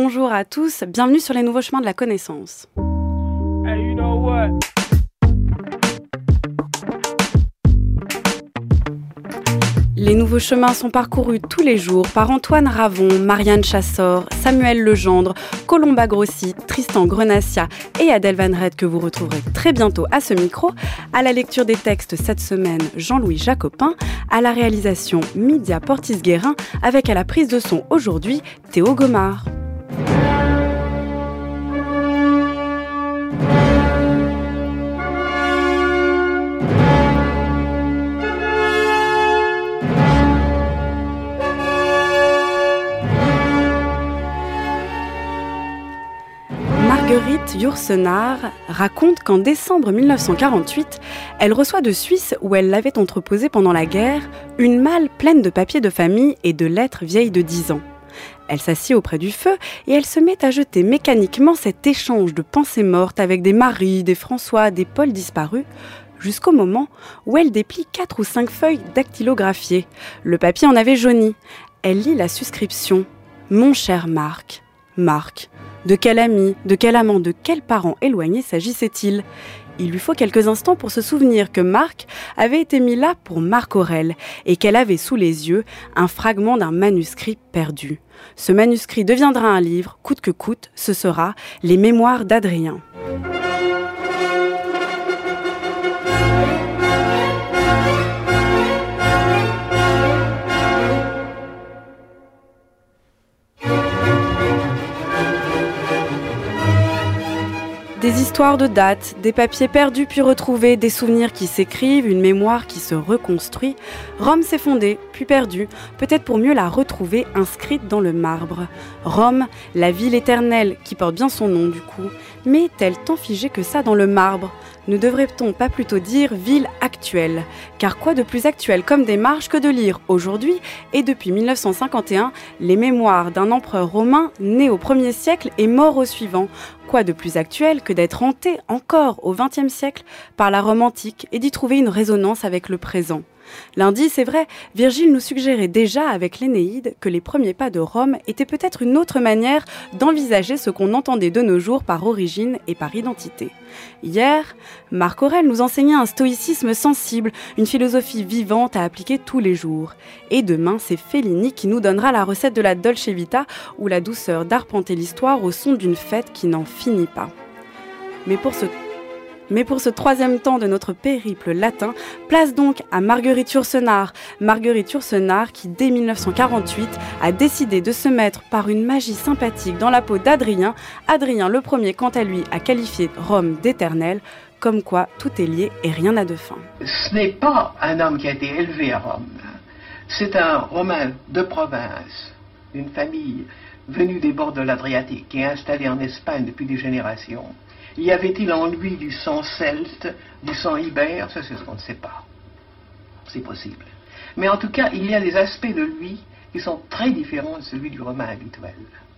bonjour à tous, bienvenue sur les nouveaux chemins de la connaissance. Hey, you know what? Les nouveaux chemins sont parcourus tous les jours par Antoine Ravon, Marianne Chassor, Samuel Legendre, Colomba Grossi, Tristan Grenassia et Adèle Van Red que vous retrouverez très bientôt à ce micro. À la lecture des textes cette semaine, Jean-Louis Jacopin. À la réalisation, Mydia Portis-Guérin, avec à la prise de son aujourd'hui, Théo Gomard. Marguerite Yourcenar raconte qu'en décembre 1948, elle reçoit de Suisse, où elle l'avait entreposé pendant la guerre, une malle pleine de papiers de famille et de lettres vieilles de 10 ans. Elle s'assied auprès du feu et elle se met à jeter mécaniquement cet échange de pensées mortes avec des Marie, des François, des Paul disparus, jusqu'au moment où elle déplie 4 ou 5 feuilles dactylographiées. Le papier en avait jauni. Elle lit la suscription « Mon cher Marc ». Marc. De quel ami, de quel amant, de quel parent éloigné s'agissait-il ? Il lui faut quelques instants pour se souvenir que Marc avait été mis là pour Marc Aurèle et qu'elle avait sous les yeux un fragment d'un manuscrit perdu. Ce manuscrit deviendra un livre, coûte que coûte, ce sera « Les Mémoires d'Adrien ». Des histoires de dates, des papiers perdus puis retrouvés, des souvenirs qui s'écrivent, une mémoire qui se reconstruit. Rome s'est fondée, puis perdue, peut-être pour mieux la retrouver inscrite dans le marbre. Rome, la ville éternelle, qui porte bien son nom du coup, mais est-elle tant figée que ça dans le marbre ? Ne devrait-on pas plutôt dire ville actuelle ? Car quoi de plus actuel comme démarche que de lire aujourd'hui, et depuis 1951, les mémoires d'un empereur romain né au 1er siècle et mort au suivant ? Quoi de plus actuel que d'être hanté encore au XXe siècle par la Rome antique et d'y trouver une résonance avec le présent ? Lundi, c'est vrai, Virgile nous suggérait déjà avec l'Énéide que les premiers pas de Rome étaient peut-être une autre manière d'envisager ce qu'on entendait de nos jours par origine et par identité. Hier, Marc Aurèle nous enseignait un stoïcisme sensible, une philosophie vivante à appliquer tous les jours. Et demain, c'est Fellini qui nous donnera la recette de la Dolce Vita ou la douceur d'arpenter l'histoire au son d'une fête qui n'en finit pas. Mais pour ce troisième temps de notre périple latin, place donc à Marguerite Yourcenar. Marguerite Yourcenar qui, dès 1948, a décidé de se mettre par une magie sympathique dans la peau d'Adrien. Adrien le premier, quant à lui, a qualifié Rome d'éternel, comme quoi tout est lié et rien n'a de fin. Ce n'est pas un homme qui a été élevé à Rome. C'est un Romain de province, d'une famille venue des bords de l'Adriatique et installée en Espagne depuis des générations. Y avait-il en lui du sang celte, du sang ibère? Ça, c'est ce qu'on ne sait pas. C'est possible. Mais en tout cas, il y a des aspects de lui qui sont très différents de celui du Romain habituel.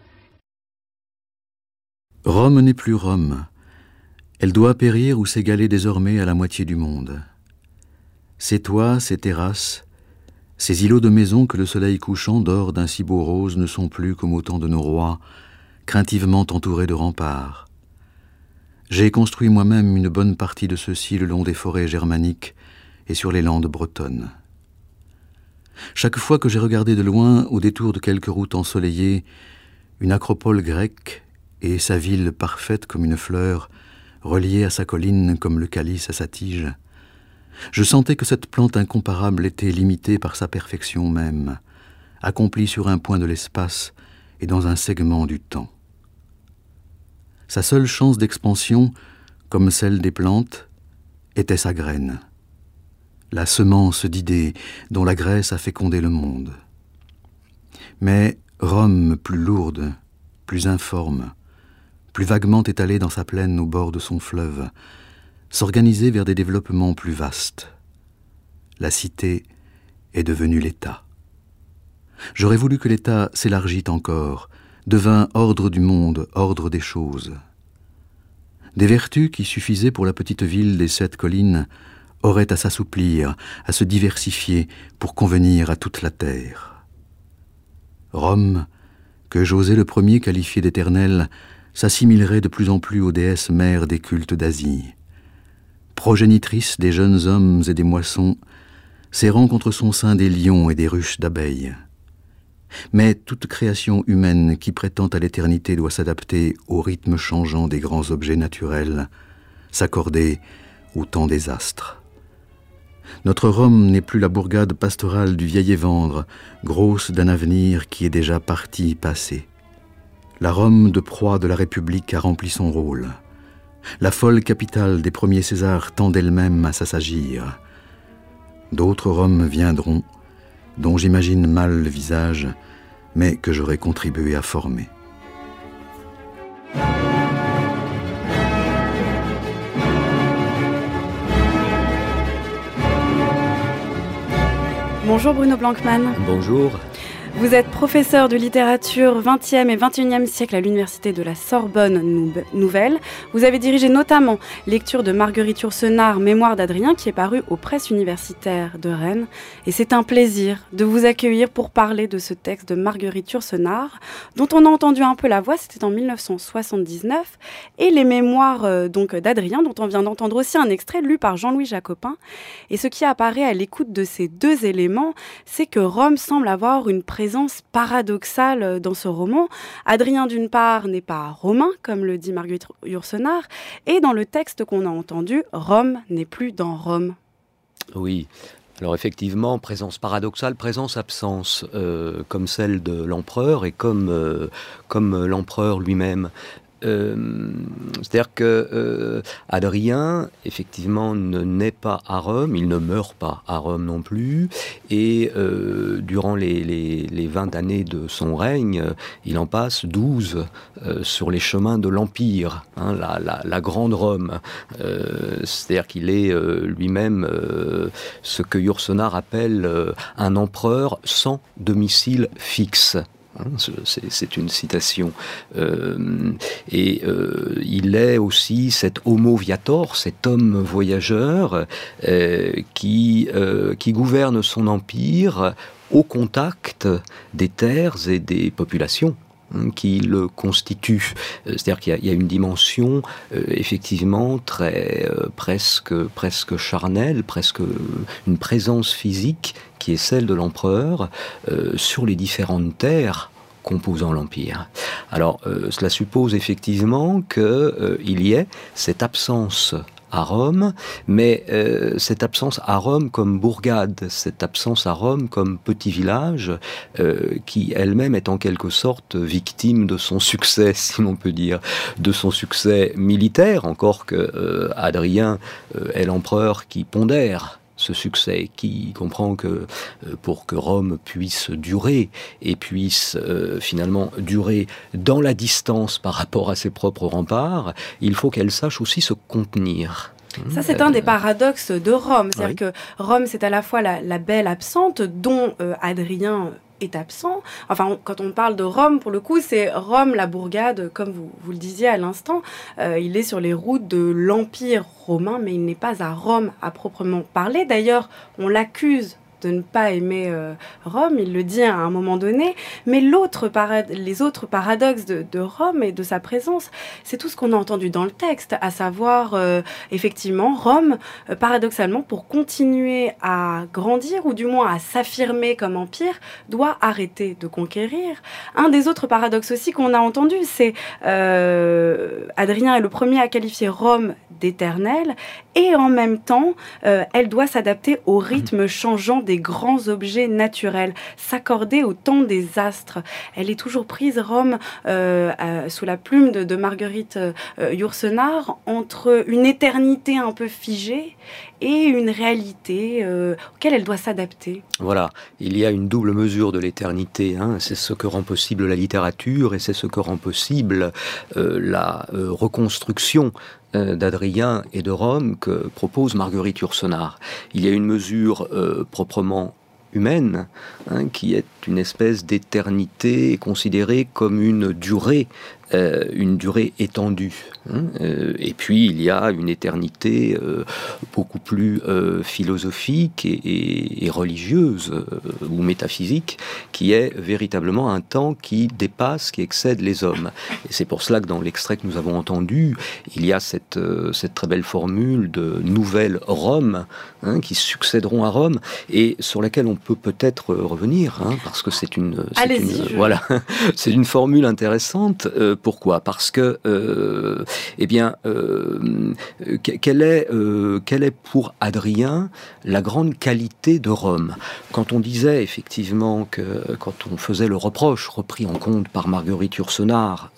Rome n'est plus Rome. Elle doit périr ou s'égaler désormais à la moitié du monde. Ces toits, ces terrasses, ces îlots de maisons que le soleil couchant dore d'un si beau rose ne sont plus comme au temps de nos rois, craintivement entourés de remparts. J'ai construit moi-même une bonne partie de ceux-ci le long des forêts germaniques et sur les landes bretonnes. Chaque fois que j'ai regardé de loin, au détour de quelques routes ensoleillées, une acropole grecque et sa ville parfaite comme une fleur, reliée à sa colline comme le calice à sa tige, je sentais que cette plante incomparable était limitée par sa perfection même, accomplie sur un point de l'espace et dans un segment du temps. Sa seule chance d'expansion, comme celle des plantes, était sa graine, la semence d'idées dont la graisse a fécondé le monde. Mais Rome, plus lourde, plus informe, plus vaguement étalée dans sa plaine au bord de son fleuve, s'organisait vers des développements plus vastes. La cité est devenue l'État. J'aurais voulu que l'État s'élargît encore, devint ordre du monde, ordre des choses. Des vertus qui suffisaient pour la petite ville des 7 collines auraient à s'assouplir, à se diversifier pour convenir à toute la terre. Rome, que José le premier qualifié d'éternel s'assimilerait de plus en plus aux déesses mères des cultes d'Asie. Progénitrice des jeunes hommes et des moissons, serrant contre son sein des lions et des ruches d'abeilles. Mais toute création humaine qui prétend à l'éternité doit s'adapter au rythme changeant des grands objets naturels, s'accorder au temps des astres. Notre Rome n'est plus la bourgade pastorale du vieil Évandre, grosse d'un avenir qui est déjà parti, passé. La Rome de proie de la République a rempli son rôle. La folle capitale des premiers Césars tend d'elle-même à s'assagir. D'autres Roms viendront, dont j'imagine mal le visage, mais que j'aurai contribué à former. Bonjour Bruno Blankmann. Bonjour. Vous êtes professeur de littérature 20e et 21e siècle à l'université de la Sorbonne Nouvelle. Vous avez dirigé notamment lecture de Marguerite Yourcenar, Mémoire d'Adrien, qui est paru aux presses universitaires de Rennes. Et c'est un plaisir de vous accueillir pour parler de ce texte de Marguerite Yourcenar, dont on a entendu un peu la voix, c'était en 1979, et les Mémoires d'Adrien, dont on vient d'entendre aussi un extrait lu par Jean-Louis Jacopin. Et ce qui apparaît à l'écoute de ces deux éléments, c'est que Rome semble avoir une présence paradoxale dans ce roman. Adrien, d'une part, n'est pas romain, comme le dit Marguerite Yourcenar, et dans le texte qu'on a entendu, Rome n'est plus dans Rome. Oui. Alors effectivement, présence paradoxale, présence-absence, comme celle de l'empereur et comme l'empereur lui-même. C'est-à-dire que Adrien, effectivement, ne naît pas à Rome, il ne meurt pas à Rome non plus, et durant les 20 années de son règne, il en passe 12 sur les chemins de l'Empire, hein, la grande Rome. C'est-à-dire qu'il est lui-même ce que Yourcenar appelle un empereur sans domicile fixe. C'est une citation. Il est aussi cet homo viator, cet homme voyageur qui gouverne son empire au contact des terres et des populations qui le constituent. C'est-à-dire qu'il y a une dimension effectivement très presque charnelle, presque une présence physique qui est celle de l'empereur sur les différentes terres composant l'Empire. Alors, cela suppose effectivement qu'il y ait cette absence à Rome, mais cette absence à Rome comme bourgade, cette absence à Rome comme petit village, qui elle-même est en quelque sorte victime de son succès, si l'on peut dire, de son succès militaire, encore que Adrien est l'empereur qui pondère ce succès, qui comprend que pour que Rome puisse durer et puisse finalement durer dans la distance par rapport à ses propres remparts, il faut qu'elle sache aussi se contenir. Ça, c'est un des paradoxes de Rome. C'est-à-dire que Rome, c'est à la fois la belle absente dont Adrien est absent. Enfin, quand on parle de Rome, pour le coup, c'est Rome, la bourgade, comme vous le disiez à l'instant. Il est sur les routes de l'Empire romain, mais il n'est pas à Rome à proprement parler. D'ailleurs, on l'accuse de ne pas aimer Rome, il le dit à un moment donné, mais les autres paradoxes de Rome et de sa présence, c'est tout ce qu'on a entendu dans le texte, à savoir, effectivement, Rome, paradoxalement, pour continuer à grandir, ou du moins à s'affirmer comme empire, doit arrêter de conquérir. Un des autres paradoxes aussi qu'on a entendu, c'est Adrien est le premier à qualifier Rome d'éternelle, et en même temps, elle doit s'adapter au rythme changeant des grands objets naturels, s'accorder au temps des astres. Elle est toujours prise, Rome, sous la plume de Marguerite Yourcenar, entre une éternité un peu figée et une réalité auquel elle doit s'adapter. Voilà, il y a une double mesure de l'éternité, hein. C'est ce que rend possible la littérature et c'est ce que rend possible la reconstruction d'Adrien et de Rome que propose Marguerite Yourcenar. Il y a une mesure proprement humaine, hein, qui est une espèce d'éternité considérée comme une durée une durée étendue. Et puis il y a une éternité beaucoup plus philosophique et religieuse ou métaphysique, qui est véritablement un temps qui dépasse, qui excède les hommes. Et c'est pour cela que dans l'extrait que nous avons entendu, il y a cette très belle formule de nouvelle Rome, qui succéderont à Rome, et sur laquelle on peut peut-être revenir, parce que c'est une formule intéressante. Pourquoi ? Parce que quelle est pour Hadrien la grande qualité de Rome ? Quand on disait effectivement que, quand on faisait le reproche repris en compte par Marguerite Yourcenar,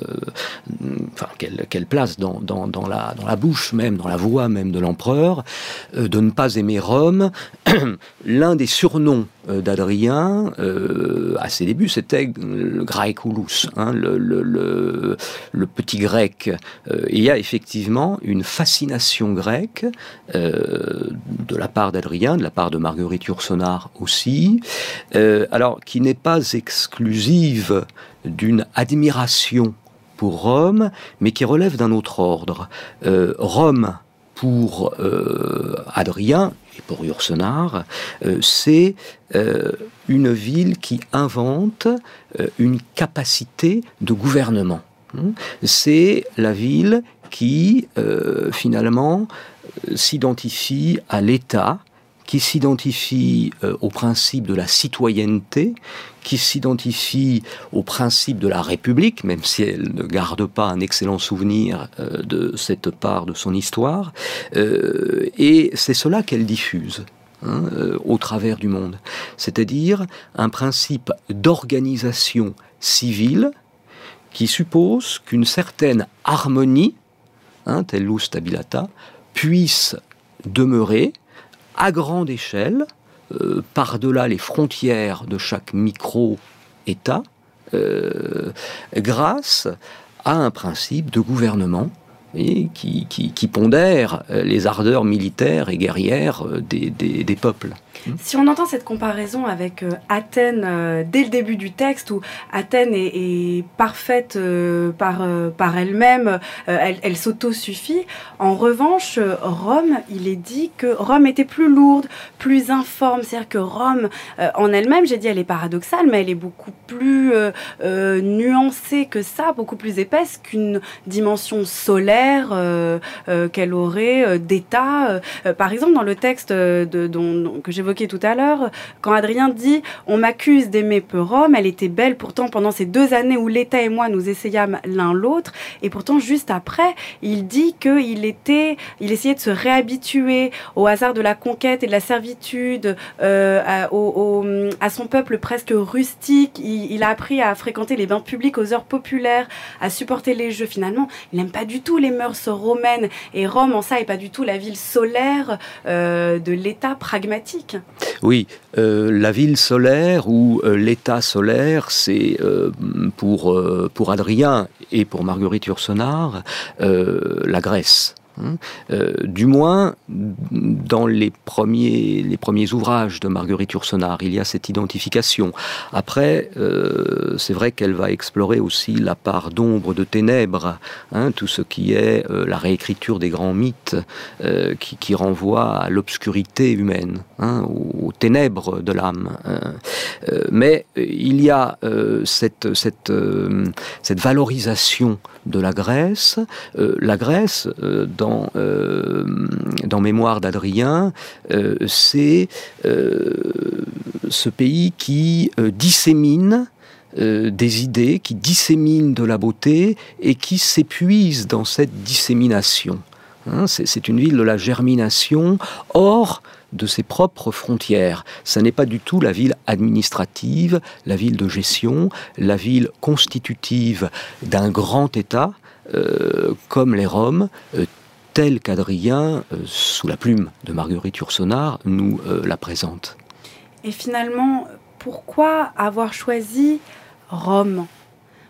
quelle place dans la bouche même, dans la voix même de l'empereur, de ne pas aimer Rome, l'un des surnoms d'Hadrien, à ses débuts, c'était le Graeculus, le petit grec. Il y a effectivement une fascination grecque de la part d'Hadrien, de la part de Marguerite Yourcenar aussi, alors qui n'est pas exclusive d'une admiration pour Rome, mais qui relève d'un autre ordre. Rome, pour Hadrien et pour Yourcenar, c'est une ville qui invente une capacité de gouvernement. C'est la ville qui, finalement, s'identifie à l'État, qui s'identifie au principe de la citoyenneté, qui s'identifie au principe de la République, même si elle ne garde pas un excellent souvenir de cette part de son histoire, et c'est cela qu'elle diffuse au travers du monde. C'est-à-dire un principe d'organisation civile qui suppose qu'une certaine harmonie, tellus stabilata, puisse demeurer à grande échelle, par-delà les frontières de chaque micro-État, grâce à un principe de gouvernement et qui pondère les ardeurs militaires et guerrières des peuples. Si on entend cette comparaison avec Athènes dès le début du texte, où Athènes est parfaite par elle-même, elle s'autosuffit. En revanche, Rome, il est dit que Rome était plus lourde, plus informe. C'est-à-dire que Rome, en elle-même, j'ai dit, elle est paradoxale, mais elle est beaucoup plus nuancée que ça, beaucoup plus épaisse qu'une dimension solaire qu'elle aurait d'État. Par exemple, dans le texte que j'évoquais tout à l'heure, quand Hadrien dit « On m'accuse d'aimer peu Rome, elle était belle pourtant pendant ces 2 années où l'État et moi nous essayâmes l'un l'autre », et pourtant juste après, il dit qu'il essayait de se réhabituer au hasard de la conquête et de la servitude, à son peuple presque rustique. Il a appris à fréquenter les bains publics aux heures populaires, à supporter les jeux. Finalement, il n'aime pas du tout les mœurs romaines, et Rome en ça n'est pas du tout la ville solaire de l'État pragmatique. Oui, la ville solaire ou l'État solaire, c'est pour Hadrien et pour Marguerite Yourcenar la Grèce. Du moins, dans les premiers ouvrages de Marguerite Yourcenar, il y a cette identification. Après, c'est vrai qu'elle va explorer aussi la part d'ombre, de ténèbres, tout ce qui est la réécriture des grands mythes, qui renvoie à l'obscurité humaine, aux ténèbres de l'âme. Mais il y a cette valorisation de la Grèce. La Grèce, dans Mémoire d'Hadrien, c'est ce pays qui dissémine des idées, qui dissémine de la beauté et qui s'épuise dans cette dissémination. C'est une ville de la germination hors de ses propres frontières. Ça n'est pas du tout la ville administrative, la ville de gestion, la ville constitutive d'un grand État, comme les Roms, tel qu'Hadrien, sous la plume de Marguerite Yourcenar, nous la présente. Et finalement, pourquoi avoir choisi Rome ?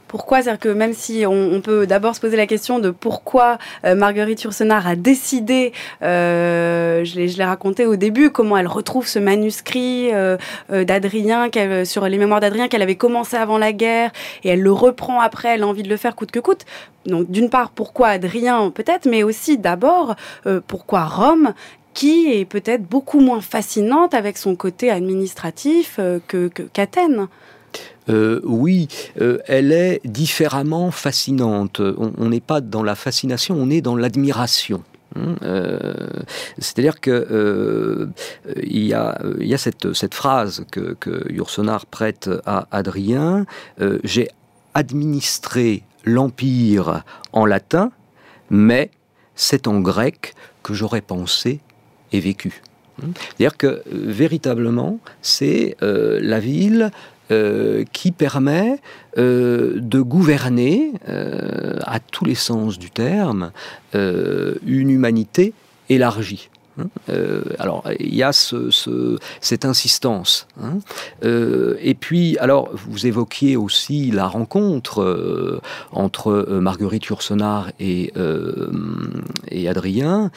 Pourquoi ? C'est-à-dire que même si on peut d'abord se poser la question de pourquoi Marguerite Yourcenar a décidé, je l'ai raconté au début, comment elle retrouve ce manuscrit d'Adrien, sur les mémoires d'Adrien qu'elle avait commencé avant la guerre, et elle le reprend après, elle a envie de le faire coûte que coûte. Donc d'une part, pourquoi Adrien peut-être, mais aussi d'abord, pourquoi Rome, qui est peut-être beaucoup moins fascinante avec son côté administratif qu'Athènes. Oui, elle est différemment fascinante. On n'est pas dans la fascination, on est dans l'admiration. C'est-à-dire que il y a cette phrase que Yourcenar prête à Adrien. J'ai administré l'empire en latin, mais c'est en grec que j'aurais pensé et vécu. C'est-à-dire que véritablement, c'est la ville qui permet de gouverner, à tous les sens du terme, une humanité élargie. Alors, il y a cette insistance. Et puis, alors, vous évoquiez aussi la rencontre entre Marguerite Yourcenar et Adrien.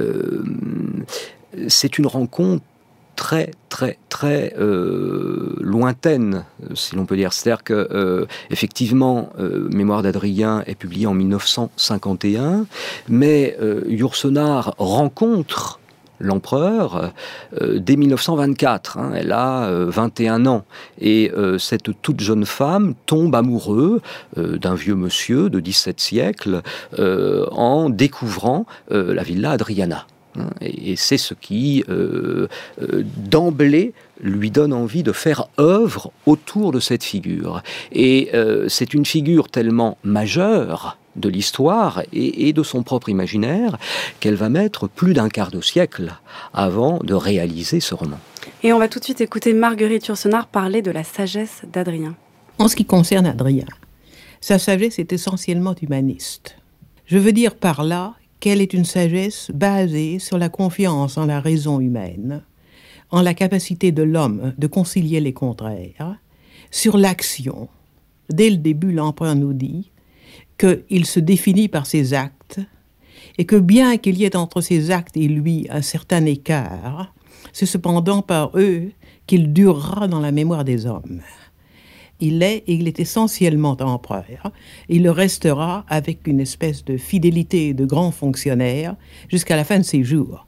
C'est une rencontre très, très, très lointaine, si l'on peut dire. C'est-à-dire que, effectivement, Mémoires d'Adrien est publié en 1951, mais Yourcenar rencontre l'empereur dès 1924. Elle a 21 ans. Et cette toute jeune femme tombe amoureuse d'un vieux monsieur de XVIIe siècle en découvrant la Villa Adriana. Et c'est ce qui, d'emblée, lui donne envie de faire œuvre autour de cette figure. Et c'est une figure tellement majeure de l'histoire et de son propre imaginaire qu'elle va mettre plus d'un quart de siècle avant de réaliser ce roman. Et on va tout de suite écouter Marguerite Yourcenar parler de la sagesse d'Adrien. En ce qui concerne Adrien, sa sagesse est essentiellement humaniste. Je veux dire par là qu'elle est une sagesse basée sur la confiance en la raison humaine, en la capacité de l'homme de concilier les contraires, sur l'action. Dès le début, l'empereur nous dit qu'il se définit par ses actes et que bien qu'il y ait entre ses actes et lui un certain écart, c'est cependant par eux qu'il durera dans la mémoire des hommes. Il est essentiellement empereur. Il le restera avec une espèce de fidélité de grand fonctionnaire jusqu'à la fin de ses jours.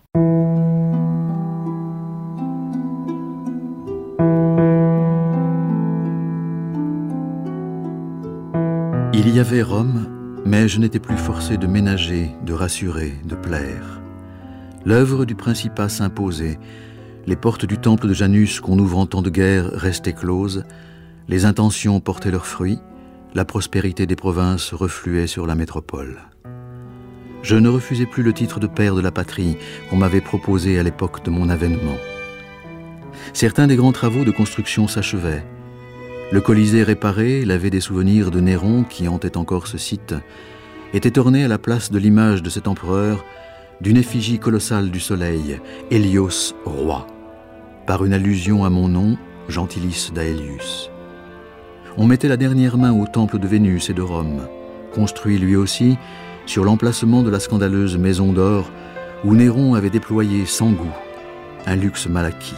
Il y avait Rome, mais je n'étais plus forcé de ménager, de rassurer, de plaire. L'œuvre du Principat s'imposait, les portes du temple de Janus qu'on ouvre en temps de guerre restaient closes, les intentions portaient leurs fruits, la prospérité des provinces refluait sur la métropole. Je ne refusais plus le titre de père de la patrie qu'on m'avait proposé à l'époque de mon avènement. Certains des grands travaux de construction s'achevaient. Le Colisée réparé, lavé des souvenirs de Néron qui hantait encore ce site, était orné à la place de l'image de cet empereur d'une effigie colossale du soleil, Hélios roi, par une allusion à mon nom, Gentilis d'Aelius. On mettait la dernière main au temple de Vénus et de Rome, construit lui aussi sur l'emplacement de la scandaleuse maison d'or où Néron avait déployé sans goût un luxe mal acquis.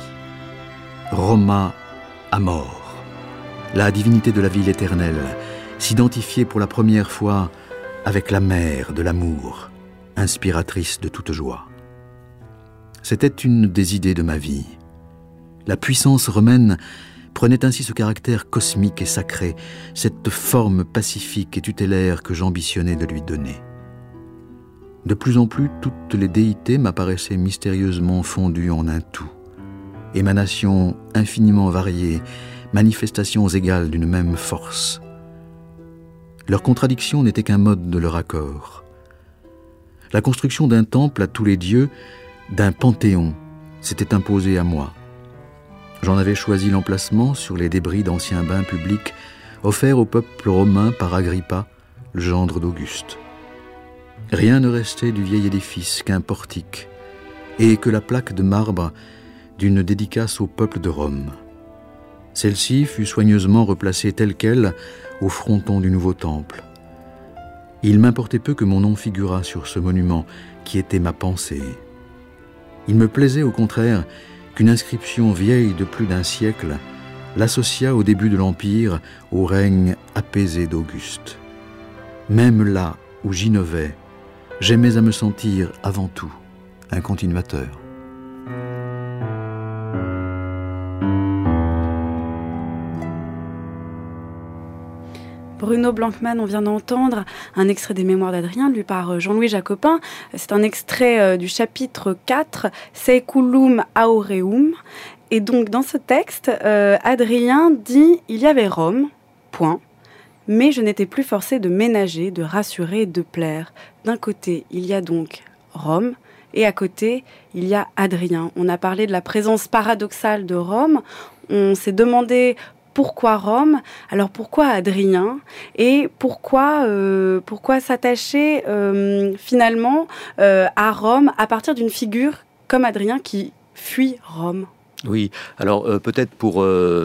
Roma Amor, la divinité de la ville éternelle, s'identifiait pour la première fois avec la mère de l'amour, inspiratrice de toute joie. C'était une des idées de ma vie. La puissance romaine prenait ainsi ce caractère cosmique et sacré, cette forme pacifique et tutélaire que j'ambitionnais de lui donner. De plus en plus, toutes les déités m'apparaissaient mystérieusement fondues en un tout, émanations infiniment variées, manifestations égales d'une même force. Leur contradiction n'était qu'un mode de leur accord. La construction d'un temple à tous les dieux, d'un panthéon, s'était imposée à moi. J'en avais choisi l'emplacement sur les débris d'anciens bains publics offerts au peuple romain par Agrippa, le gendre d'Auguste. Rien ne restait du vieil édifice qu'un portique et que la plaque de marbre d'une dédicace au peuple de Rome. Celle-ci fut soigneusement replacée telle qu'elle au fronton du nouveau temple. Il m'importait peu que mon nom figurât sur ce monument qui était ma pensée. Il me plaisait au contraire qu'une inscription vieille de plus d'un siècle l'associât au début de l'Empire au règne apaisé d'Auguste. Même là où j'innovais, j'aimais à me sentir avant tout un continuateur. Bruno Blankmann, on vient d'entendre un extrait des Mémoires d'Adrien, lu par Jean-Louis Jacopin. C'est un extrait du chapitre 4, Seculum aureum. Et donc, dans ce texte, Adrien dit « Il y avait Rome, point, mais je n'étais plus forcé de ménager, de rassurer, de plaire. D'un côté, il y a donc Rome, et à côté, il y a Adrien. » On a parlé de la présence paradoxale de Rome. On s'est demandé pourquoi Rome, alors pourquoi Adrien, et pourquoi s'attacher finalement à Rome à partir d'une figure comme Adrien qui fuit Rome. Oui, alors peut-être pour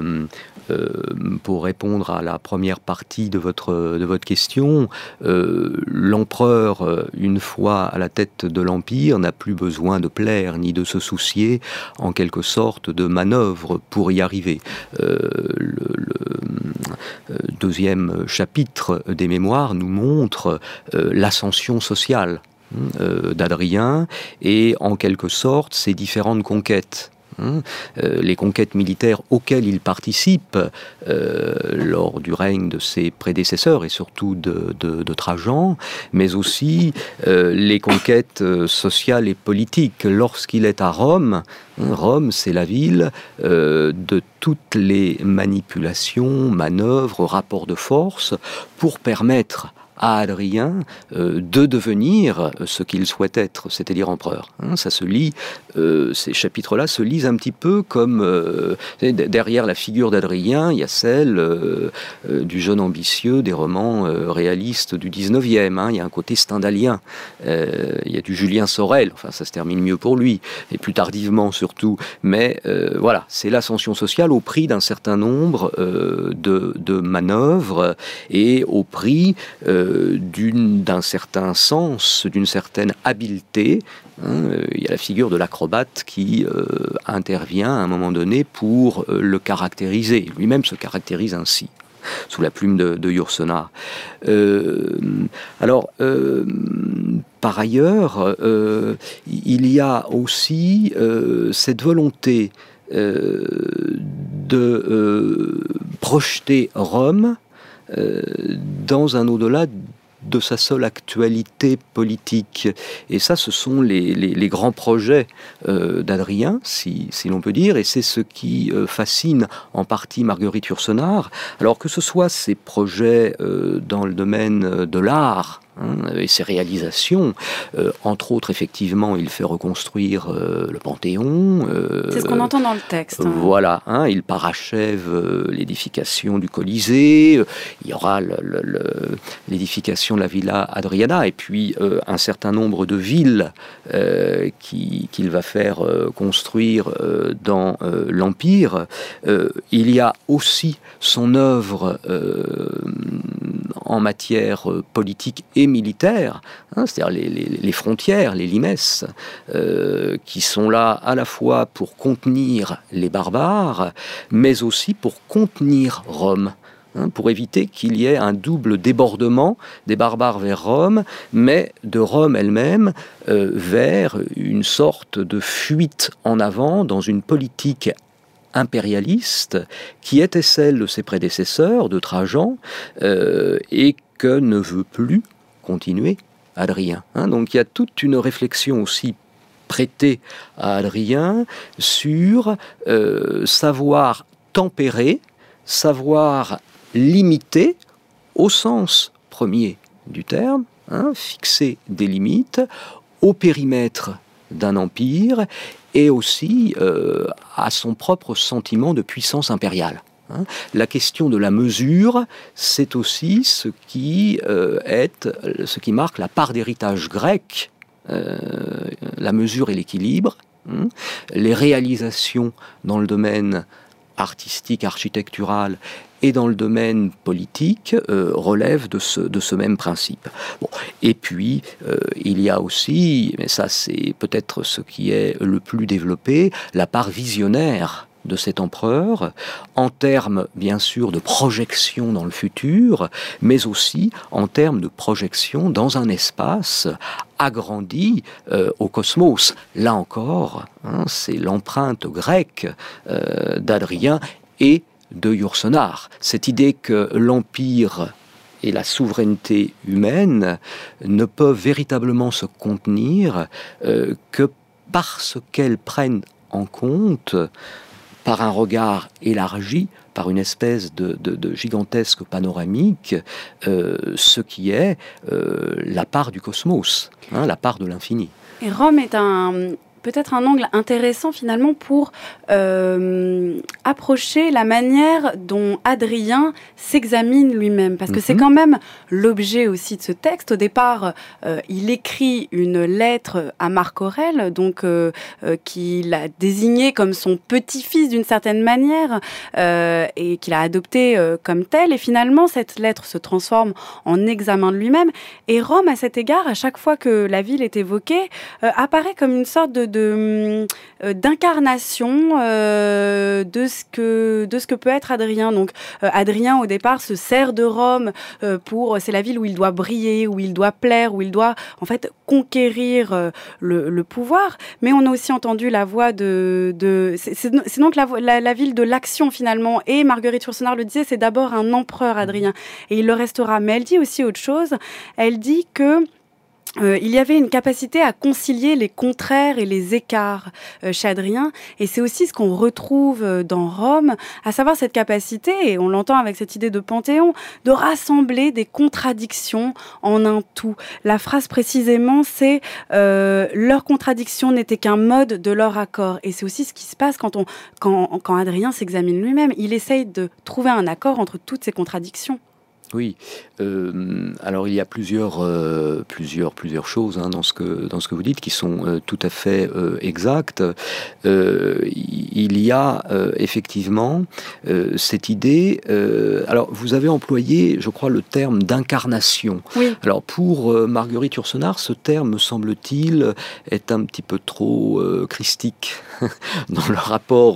répondre à la première partie de votre question, l'empereur, une fois à la tête de l'Empire, n'a plus besoin de plaire ni de se soucier, en quelque sorte, de manœuvres pour y arriver. Le deuxième chapitre des Mémoires nous montre l'ascension sociale d'Adrien et, en quelque sorte, ses différentes conquêtes. Les conquêtes militaires auxquelles il participe lors du règne de ses prédécesseurs et surtout de Trajan, mais aussi les conquêtes sociales et politiques. Lorsqu'il est à Rome, Rome, c'est la ville de toutes les manipulations, manœuvres, rapports de force pour permettre à Adrien de devenir ce qu'il souhaite être, c'est-à-dire empereur. Ça se lit, ces chapitres-là se lisent un petit peu comme derrière la figure d'Adrien, il y a celle du jeune ambitieux des romans réalistes du 19e. Il y a un côté stendhalien, il y a du Julien Sorel, enfin ça se termine mieux pour lui, et plus tardivement surtout, mais voilà, c'est l'ascension sociale au prix d'un certain nombre de manœuvres et au prix d'un certain sens, d'une certaine habileté. Il y a la figure de l'acrobate qui intervient à un moment donné pour le caractériser. Lui-même se caractérise ainsi, sous la plume de Yourcenar. Par ailleurs, il y a aussi cette volonté de projeter Rome dans un au-delà de sa seule actualité politique. Et ça, ce sont les grands projets d'Adrien, si l'on peut dire, et c'est ce qui fascine en partie Marguerite Yourcenar. Alors que ce soit ses projets dans le domaine de l'art, et ses réalisations, entre autres, effectivement, il fait reconstruire le Panthéon. C'est ce qu'on entend dans le texte. Voilà, il parachève l'édification du Colisée, il y aura l'édification de la Villa Adriana, et puis un certain nombre de villes qu'il va faire construire dans l'Empire. Il y a aussi son œuvre en matière politique et militaire, c'est-à-dire les frontières, les limes, qui sont là à la fois pour contenir les barbares, mais aussi pour contenir Rome, pour éviter qu'il y ait un double débordement des barbares vers Rome, mais de Rome elle-même vers une sorte de fuite en avant dans une politique impérialiste qui était celle de ses prédécesseurs, de Trajan, et que ne veut plus continuer Adrien. Donc il y a toute une réflexion aussi prêtée à Adrien sur savoir tempérer, savoir limiter au sens premier du terme, fixer des limites au périmètre d'un empire et aussi à son propre sentiment de puissance impériale. La question de la mesure, c'est aussi ce qui marque la part d'héritage grec, la mesure et l'équilibre, les réalisations dans le domaine artistique, architectural et dans le domaine politique relève de ce même principe. Bon. Et puis, il y a aussi, mais ça c'est peut-être ce qui est le plus développé, la part visionnaire de cet empereur, en termes bien sûr de projection dans le futur, mais aussi en termes de projection dans un espace agrandi au cosmos. Là encore, c'est l'empreinte grecque d'Adrien et de Yourcenar. Cette idée que l'empire et la souveraineté humaine ne peuvent véritablement se contenir que parce qu'elles prennent en compte, par un regard élargi, par une espèce de gigantesque panoramique, ce qui est la part du cosmos, la part de l'infini. Et Rome est peut-être un angle intéressant finalement pour approcher la manière dont Adrien s'examine lui-même, parce que c'est quand même l'objet aussi de ce texte. Au départ, il écrit une lettre à Marc Aurèle, donc qu'il a désigné comme son petit-fils d'une certaine manière et qu'il a adopté comme tel. Et finalement, cette lettre se transforme en examen de lui-même. Et Rome, à cet égard, à chaque fois que la ville est évoquée, apparaît comme une sorte d'incarnation de ce que peut être Adrien. Donc Adrien au départ se sert de Rome c'est la ville où il doit briller, où il doit plaire, où il doit en fait conquérir le pouvoir. Mais on a aussi entendu la voix c'est donc la ville de l'action finalement. Et Marguerite Yourcenar le disait, c'est d'abord un empereur, Adrien, et il le restera. Mais elle dit aussi autre chose. Elle dit que il y avait une capacité à concilier les contraires et les écarts chez Adrien, et c'est aussi ce qu'on retrouve dans Rome, à savoir cette capacité, et on l'entend avec cette idée de Panthéon, de rassembler des contradictions en un tout. La phrase précisément, c'est leur contradiction n'était qu'un mode de leur accord, et c'est aussi ce qui se passe quand Adrien s'examine lui-même. Il essaye de trouver un accord entre toutes ces contradictions. Oui, alors il y a plusieurs choses dans ce que vous dites qui sont tout à fait exactes. Il y a effectivement cette idée. Alors vous avez employé, je crois, le terme d'incarnation. Oui. Alors pour Marguerite Yourcenar, ce terme, me semble-t-il, est un petit peu trop christique dans le rapport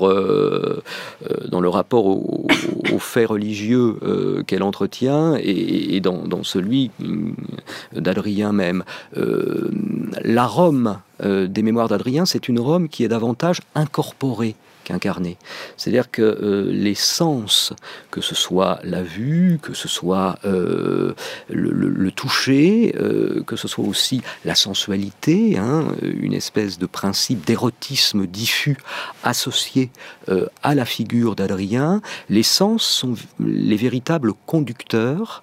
aux faits religieux qu'elle entretient. Et dans celui d'Adrien même. La Rome des mémoires d'Adrien, c'est une Rome qui est davantage incorporée qu'incarnée. C'est-à-dire que les sens, que ce soit la vue, que ce soit le toucher, que ce soit aussi la sensualité, une espèce de principe d'érotisme diffus associé à la figure d'Adrien, les sens sont les véritables conducteurs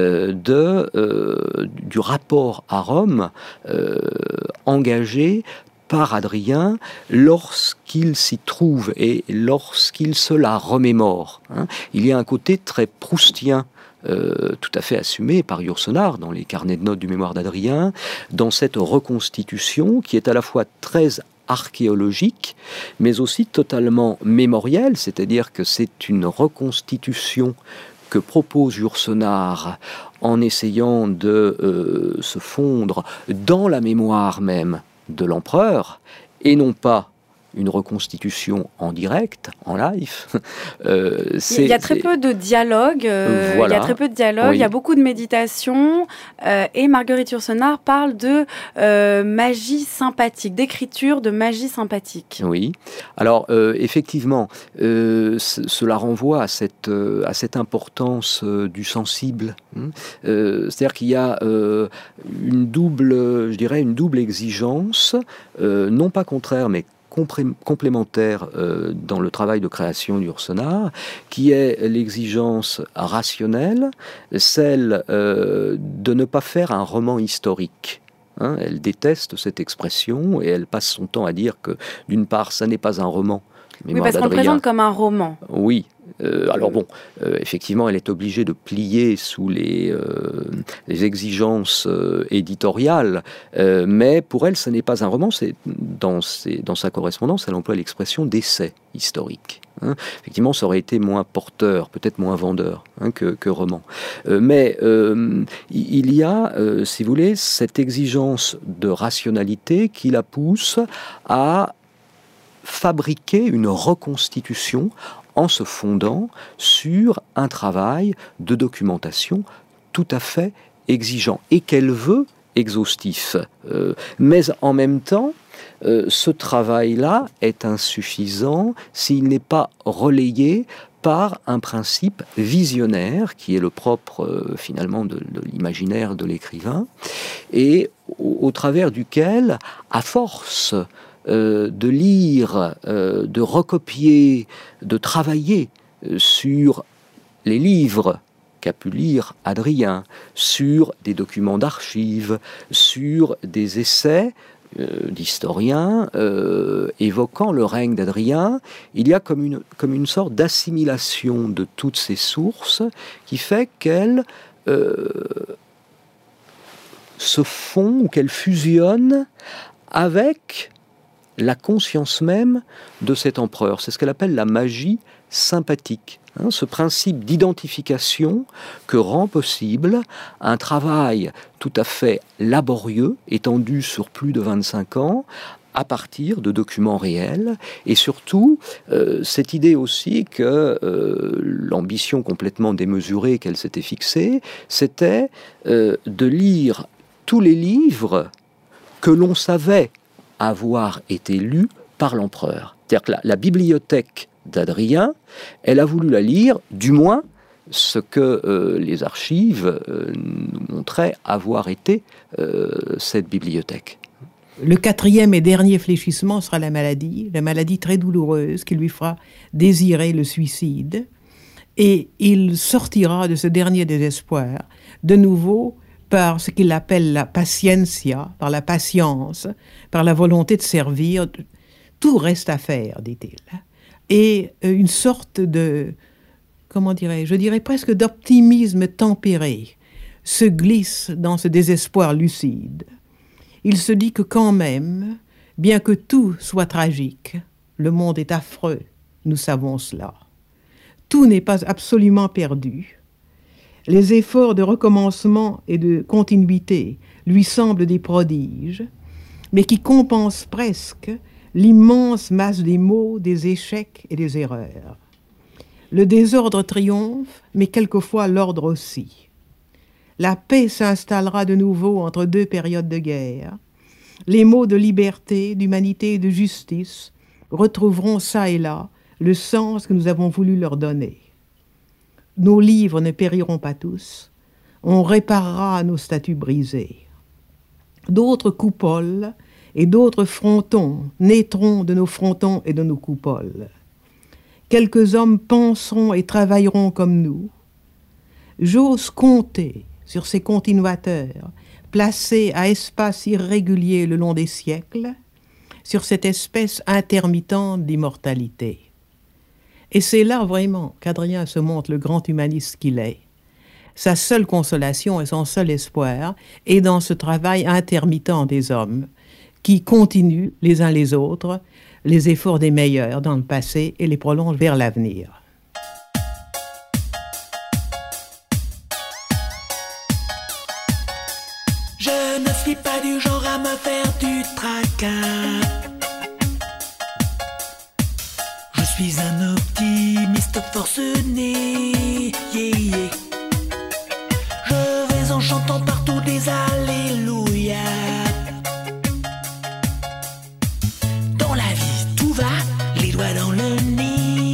du rapport à Rome engagé par Adrien lorsqu'il s'y trouve et lorsqu'il se la remémore. Il y a un côté très proustien, tout à fait assumé par Yourcenar dans les carnets de notes du mémoire d'Adrien, dans cette reconstitution qui est à la fois très archéologique, mais aussi totalement mémorielle, c'est-à-dire que c'est une reconstitution que propose Yourcenar en essayant de se fondre dans la mémoire même de l'empereur, et non pas une reconstitution en direct, en live. Il y a très peu de dialogue. Voilà. Il y a très peu de dialogue. Oui. Il y a beaucoup de méditation. Et Marguerite Yourcenar parle de magie sympathique, d'écriture de magie sympathique. Oui. Alors effectivement, cela renvoie à cette importance du sensible. C'est-à-dire qu'il y a une double exigence, non pas contraire, mais complémentaire dans le travail de création d'Yourcenar, qui est l'exigence rationnelle, celle de ne pas faire un roman historique. Elle déteste cette expression et elle passe son temps à dire que, d'une part, ça n'est pas un roman. Oui, parce qu'on le présente comme un roman. Oui, Alors bon, effectivement, elle est obligée de plier sous les exigences éditoriales, mais pour elle, ce n'est pas un roman. C'est dans sa correspondance, elle emploie l'expression d'essai historique. Effectivement, ça aurait été moins porteur, peut-être moins vendeur que roman. Mais il y a, si vous voulez, cette exigence de rationalité qui la pousse à fabriquer une reconstitution en se fondant sur un travail de documentation tout à fait exigeant et qu'elle veut exhaustif. Mais en même temps, ce travail-là est insuffisant s'il n'est pas relayé par un principe visionnaire qui est le propre finalement de l'imaginaire de l'écrivain et au travers duquel, à force de lire, de recopier, de travailler sur les livres qu'a pu lire Adrien, sur des documents d'archives, sur des essais d'historiens évoquant le règne d'Adrien, il y a comme une sorte d'assimilation de toutes ces sources qui fait qu'elles se font ou qu'elles fusionnent avec la conscience même de cet empereur. C'est ce qu'elle appelle la magie sympathique. Ce principe d'identification que rend possible un travail tout à fait laborieux, étendu sur plus de 25 ans, à partir de documents réels, et surtout cette idée aussi que l'ambition complètement démesurée qu'elle s'était fixée, c'était de lire tous les livres que l'on savait avoir été lus par l'empereur. C'est-à-dire que la bibliothèque d'Adrien, elle a voulu la lire, du moins ce que les archives nous montraient avoir été cette bibliothèque. Le quatrième et dernier fléchissement sera la maladie très douloureuse qui lui fera désirer le suicide. Et il sortira de ce dernier désespoir de nouveau par ce qu'il appelle la paciencia, par la patience, par la volonté de servir. Tout reste à faire, dit-il. Et une sorte de, je dirais presque d'optimisme tempéré se glisse dans ce désespoir lucide. Il se dit que quand même, bien que tout soit tragique, le monde est affreux, nous savons cela. Tout n'est pas absolument perdu. Les efforts de recommencement et de continuité lui semblent des prodiges, mais qui compensent presque l'immense masse des maux, des échecs et des erreurs. Le désordre triomphe, mais quelquefois l'ordre aussi. La paix s'installera de nouveau entre deux périodes de guerre. Les mots de liberté, d'humanité et de justice retrouveront çà et là le sens que nous avons voulu leur donner. Nos livres ne périront pas tous. On réparera nos statues brisées. D'autres coupoles et d'autres frontons naîtront de nos frontons et de nos coupoles. Quelques hommes penseront et travailleront comme nous. J'ose compter sur ces continuateurs, placés à espaces irréguliers le long des siècles, sur cette espèce intermittente d'immortalité. Et c'est là vraiment qu'Adrien se montre le grand humaniste qu'il est. Sa seule consolation et son seul espoir est dans ce travail intermittent des hommes, qui continuent les uns les autres les efforts des meilleurs dans le passé et les prolongent vers l'avenir. Je ne suis pas du genre à me faire du tracas. Je suis un optimiste forcené. Yeah, yeah. Je vais en chantant partout des alléluia. Dans la vie, tout va, les doigts dans le nez.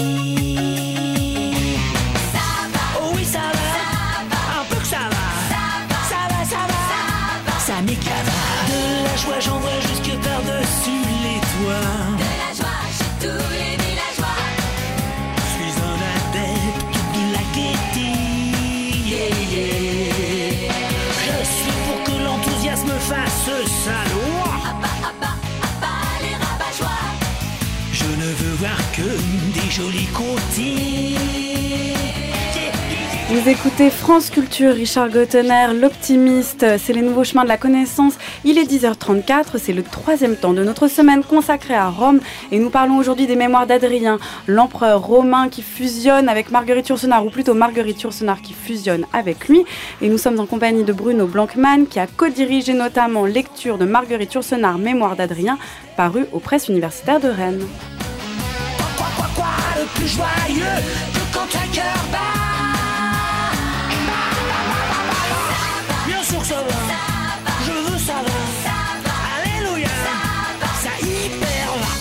Ça va. Oh oui, ça va. Un peu que ça va. Ça va. Ça m'éclate. De la joie, j'en vois jusque par-dessus les toits. De la joie chez tous les villageois. Je suis un adepte de la gaieté. Yeah, yeah. Je suis pour que l'enthousiasme fasse sa loi. À bas les rabat-joie. Je ne veux voir que des jolies comptines. Vous écoutez France Culture, Richard Gottener, l'optimiste, c'est les nouveaux chemins de la connaissance. Il est 10h34, c'est le 3e temps de notre semaine consacrée à Rome et nous parlons aujourd'hui des mémoires d'Adrien, l'empereur romain qui fusionne avec Marguerite Yourcenar, ou plutôt Marguerite Yourcenar qui fusionne avec lui. Et nous sommes en compagnie de Bruno Blankmann qui a co-dirigé notamment lecture de Marguerite Yourcenar, Mémoires d'Adrien, paru aux presses universitaires de Rennes. Quoi de plus joyeux que quand un cœur bat? Bien sûr ça va, je veux ça va, alléluia, ça hyper va.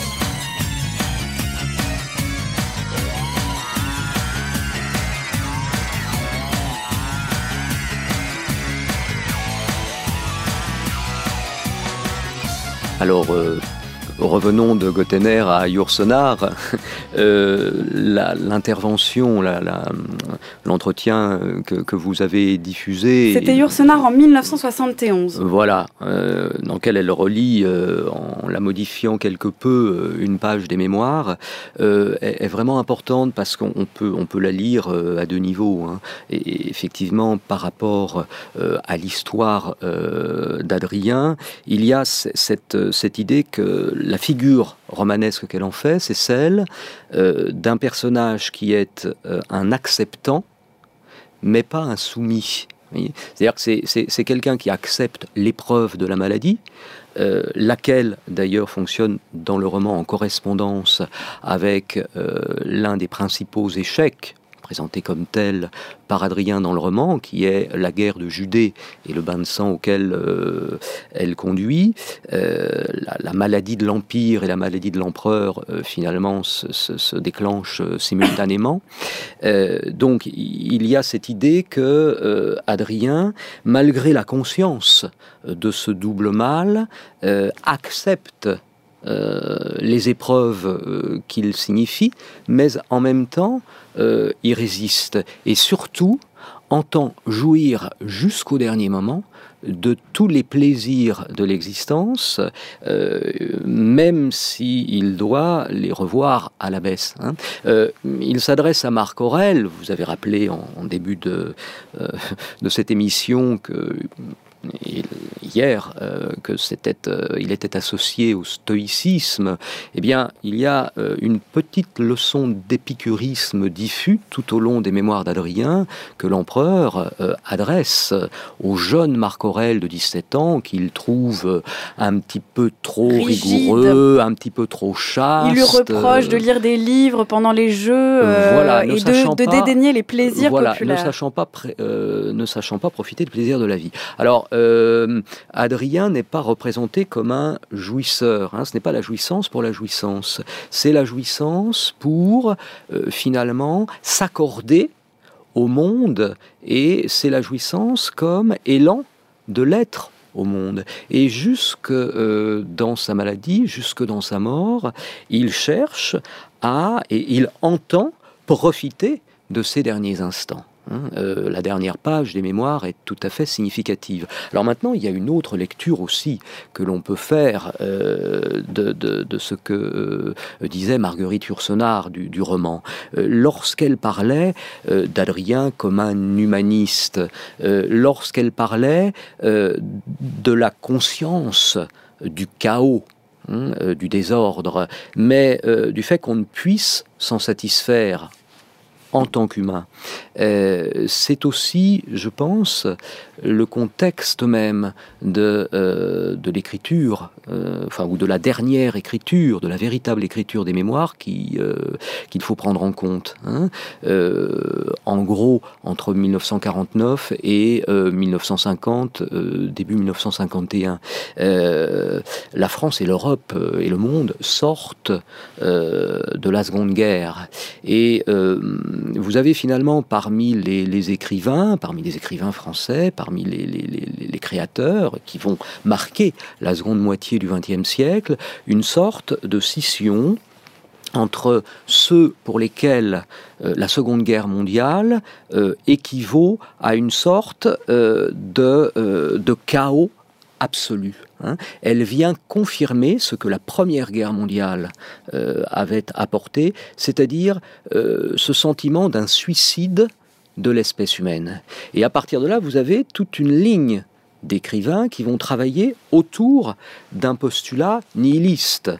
Alors, revenons de Gottener à Yourcenar. L'intervention, l'entretien que vous avez diffusé... C'était Yourcenar en 1971. Voilà, dans lequel elle relie, en la modifiant quelque peu, une page des mémoires, est vraiment importante parce qu'on peut la lire à deux niveaux. Hein. Et effectivement, par rapport à l'histoire d'Adrien, il y a cette idée que la figure romanesque qu'elle en fait, c'est celle d'un personnage qui est un acceptant, mais pas un soumis. C'est-à-dire que c'est quelqu'un qui accepte l'épreuve de la maladie, laquelle d'ailleurs fonctionne dans le roman en correspondance avec l'un des principaux échecs présenté comme tel par Adrien dans le roman, qui est la guerre de Judée et le bain de sang auquel elle conduit. La maladie de l'Empire et la maladie de l'Empereur, finalement, se déclenchent simultanément. Donc, il y a cette idée que Adrien, malgré la conscience de ce double mal, accepte les épreuves qu'il signifie, mais en même temps, il résiste. Et surtout, entend jouir jusqu'au dernier moment de tous les plaisirs de l'existence, même s'il doit les revoir à la baisse. Hein. Il s'adresse à Marc Aurèle. Vous avez rappelé en début de cette émission que hier il était associé au stoïcisme. Eh bien, il y a une petite leçon d'épicurisme diffus tout au long des mémoires d'Adrien que l'empereur adresse au jeune Marc Aurèle de 17 ans qu'il trouve un petit peu trop rigoureux, un petit peu trop chaste. Il lui reproche de lire des livres pendant les jeux et de dédaigner les plaisirs populaires. Ne sachant pas profiter des plaisirs de la vie. Alors, Adrien n'est pas représenté comme un jouisseur. Hein. Ce n'est pas la jouissance pour la jouissance. C'est la jouissance pour, finalement, s'accorder au monde. Et c'est la jouissance comme élan de l'être au monde. Et jusque dans sa maladie, jusque dans sa mort, il cherche et il entend profiter de ces derniers instants. La dernière page des mémoires est tout à fait significative. Alors maintenant, il y a une autre lecture aussi que l'on peut faire de ce que disait Marguerite Yourcenar du roman. Lorsqu'elle parlait d'Adrien comme un humaniste, lorsqu'elle parlait de la conscience du chaos, du désordre, mais du fait qu'on ne puisse s'en satisfaire en tant qu'humain. C'est aussi, je pense, le contexte même de l'écriture, ou de la dernière écriture, de la véritable écriture des mémoires qu'il faut prendre en compte. Hein. En gros, entre 1949 et 1950, début 1951, la France et l'Europe et le monde sortent de la Seconde Guerre. Et vous avez finalement parmi les écrivains français, parmi les créateurs qui vont marquer la seconde moitié du XXe siècle, une sorte de scission entre ceux pour lesquels la Seconde Guerre mondiale équivaut à une sorte de chaos absolue. Elle vient confirmer ce que la Première Guerre mondiale avait apporté, c'est-à-dire ce sentiment d'un suicide de l'espèce humaine. Et à partir de là, vous avez toute une ligne d'écrivains qui vont travailler autour d'un postulat nihiliste.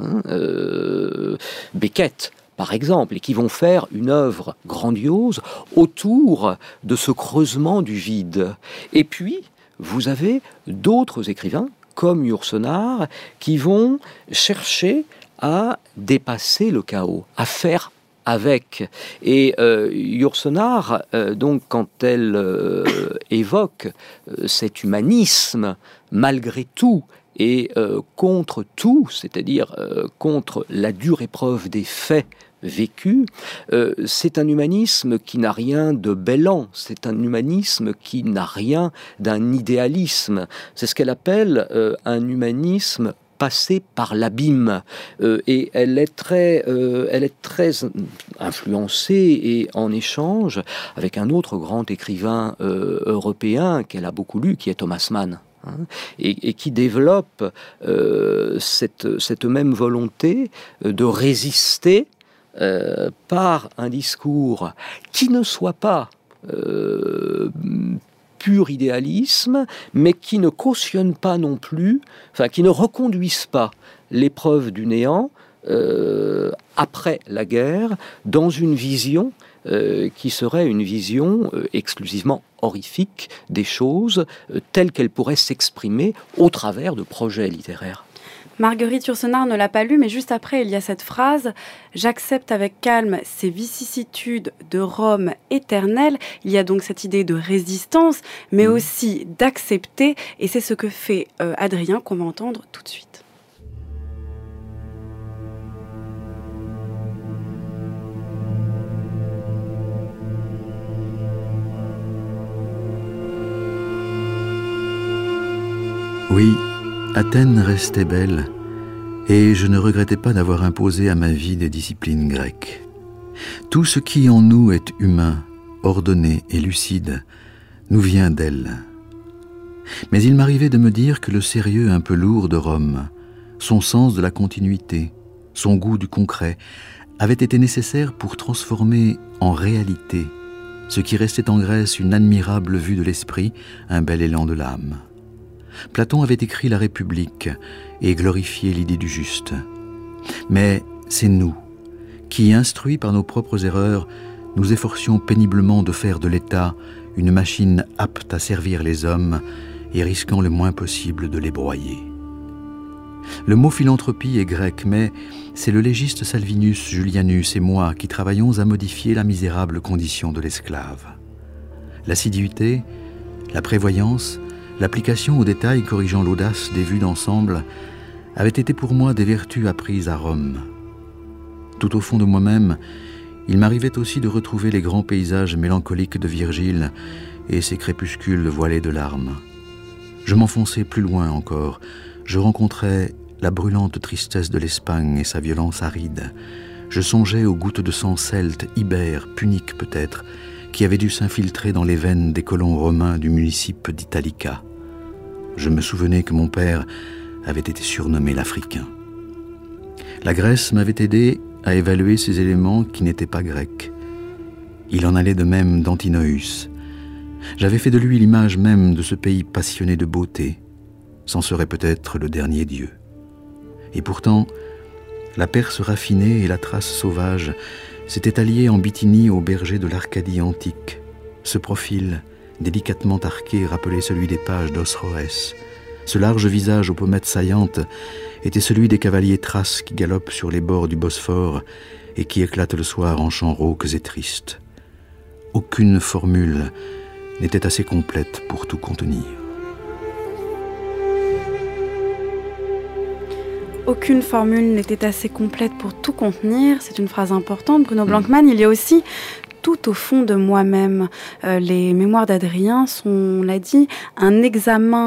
Beckett, par exemple, et qui vont faire une œuvre grandiose autour de ce creusement du vide. Et puis, vous avez d'autres écrivains, comme Yourcenar, qui vont chercher à dépasser le chaos, à faire avec. Et Yourcenar, donc, quand elle évoque cet humanisme, malgré tout, et contre tout, c'est-à-dire contre la dure épreuve des faits vécus, c'est un humanisme qui n'a rien de bellant, c'est un humanisme qui n'a rien d'un idéalisme. C'est ce qu'elle appelle un humanisme passé par l'abîme, et elle est très influencée et en échange avec un autre grand écrivain européen qu'elle a beaucoup lu, qui est Thomas Mann. Et qui développe cette même volonté de résister par un discours qui ne soit pas pur idéalisme, mais qui ne cautionne pas non plus, qui ne reconduise pas l'épreuve du néant après la guerre dans une vision qui serait une vision exclusivement horrifique des choses telles qu'elles pourraient s'exprimer au travers de projets littéraires. Marguerite Yourcenar ne l'a pas lu, mais juste après, il y a cette phrase « J'accepte avec calme ces vicissitudes de Rome éternelle ». Il y a donc cette idée de résistance, mais aussi d'accepter, et c'est ce que fait Adrien, qu'on va entendre tout de suite. Oui, Athènes restait belle, et je ne regrettais pas d'avoir imposé à ma vie des disciplines grecques. Tout ce qui en nous est humain, ordonné et lucide, nous vient d'elle. Mais il m'arrivait de me dire que le sérieux un peu lourd de Rome, son sens de la continuité, son goût du concret, avait été nécessaire pour transformer en réalité ce qui restait en Grèce une admirable vue de l'esprit, un bel élan de l'âme. Platon avait écrit la République et glorifié l'idée du juste. Mais c'est nous qui, instruits par nos propres erreurs, nous efforcions péniblement de faire de l'État une machine apte à servir les hommes et risquant le moins possible de les broyer. Le mot philanthropie est grec, mais c'est le légiste Salvinus Julianus et moi qui travaillons à modifier la misérable condition de l'esclave. L'assiduité, la prévoyance, l'application aux détails corrigeant l'audace des vues d'ensemble avaient été pour moi des vertus apprises à Rome. Tout au fond de moi-même, il m'arrivait aussi de retrouver les grands paysages mélancoliques de Virgile et ses crépuscules voilés de larmes. Je m'enfonçais plus loin encore, je rencontrais la brûlante tristesse de l'Espagne et sa violence aride. Je songeais aux gouttes de sang celtes, ibères, puniques peut-être, qui avaient dû s'infiltrer dans les veines des colons romains du municipe d'Italica. Je me souvenais que mon père avait été surnommé l'Africain. La Grèce m'avait aidé à évaluer ces éléments qui n'étaient pas grecs. Il en allait de même d'Antinoüs. J'avais fait de lui l'image même de ce pays passionné de beauté. C'en serait peut-être le dernier dieu. Et pourtant, la Perse raffinée et la Thrace sauvage s'étaient alliées en Bithynie aux bergers de l'Arcadie antique. Ce profil, délicatement arqué, rappelait celui des pages d'Osroès. Ce large visage aux pommettes saillantes était celui des cavaliers thraces qui galopent sur les bords du Bosphore et qui éclatent le soir en chants rauques et tristes. Aucune formule n'était assez complète pour tout contenir. Aucune formule n'était assez complète pour tout contenir. C'est une phrase importante, Bruno Blankmann. Il y a aussi tout au fond de moi-même. Les mémoires d'Adrien sont, on l'a dit, un examen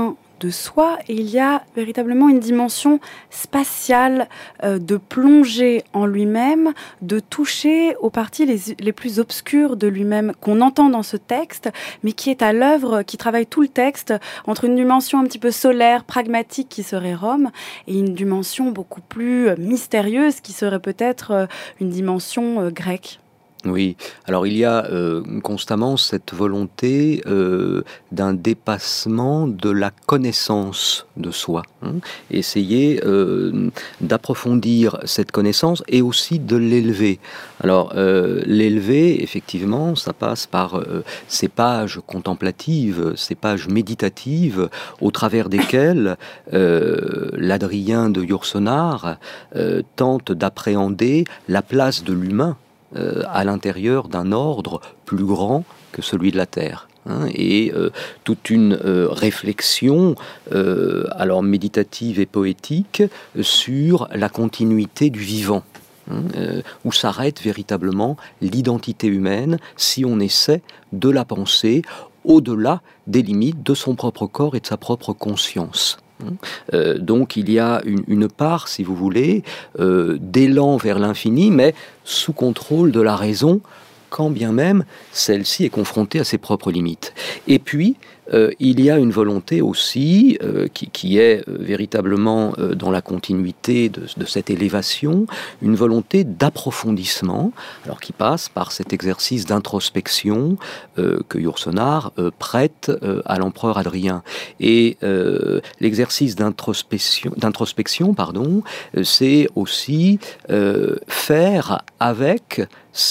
de soi, et il y a véritablement une dimension spatiale de plonger en lui-même, de toucher aux parties les plus obscures de lui-même qu'on entend dans ce texte, mais qui est à l'œuvre, qui travaille tout le texte entre une dimension un petit peu solaire, pragmatique qui serait Rome, et une dimension beaucoup plus mystérieuse qui serait peut-être une dimension grecque. Oui, alors il y a constamment cette volonté d'un dépassement de la connaissance de soi. Essayer d'approfondir cette connaissance et aussi de l'élever. Alors l'élever, effectivement, ça passe par ces pages contemplatives, ces pages méditatives, au travers desquelles l'Adrien de Yourcenar tente d'appréhender la place de l'humain à l'intérieur d'un ordre plus grand que celui de la Terre. Et toute une réflexion, alors méditative et poétique, sur la continuité du vivant, où s'arrête véritablement l'identité humaine si on essaie de la penser au-delà des limites de son propre corps et de sa propre conscience. Donc il y a une part, si vous voulez, d'élan vers l'infini, mais sous contrôle de la raison, quand bien même celle-ci est confrontée à ses propres limites. Et puis, il y a une volonté aussi, qui est véritablement dans la continuité de cette élévation, une volonté d'approfondissement, alors qui passe par cet exercice d'introspection que Yourcenar prête à l'empereur Adrien. Et l'exercice d'introspection, c'est aussi faire avec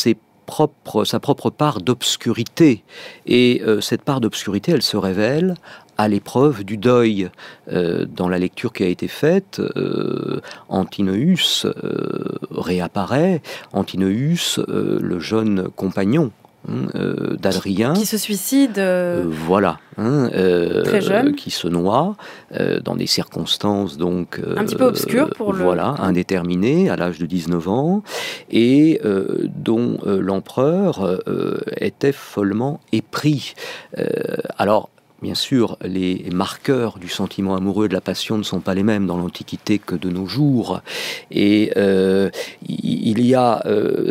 sa propre part d'obscurité. Et cette part d'obscurité, elle se révèle à l'épreuve du deuil. Dans la lecture qui a été faite, Antinoüs réapparaît. Antinoüs, le jeune compagnon d'Adrien, qui se suicide voilà, très jeune, qui se noie dans des circonstances donc un petit peu obscures pour le... Voilà, indéterminées, à l'âge de 19 ans, et dont l'empereur était follement épris. Alors, bien sûr, les marqueurs du sentiment amoureux et de la passion ne sont pas les mêmes dans l'Antiquité que de nos jours. Et il y a,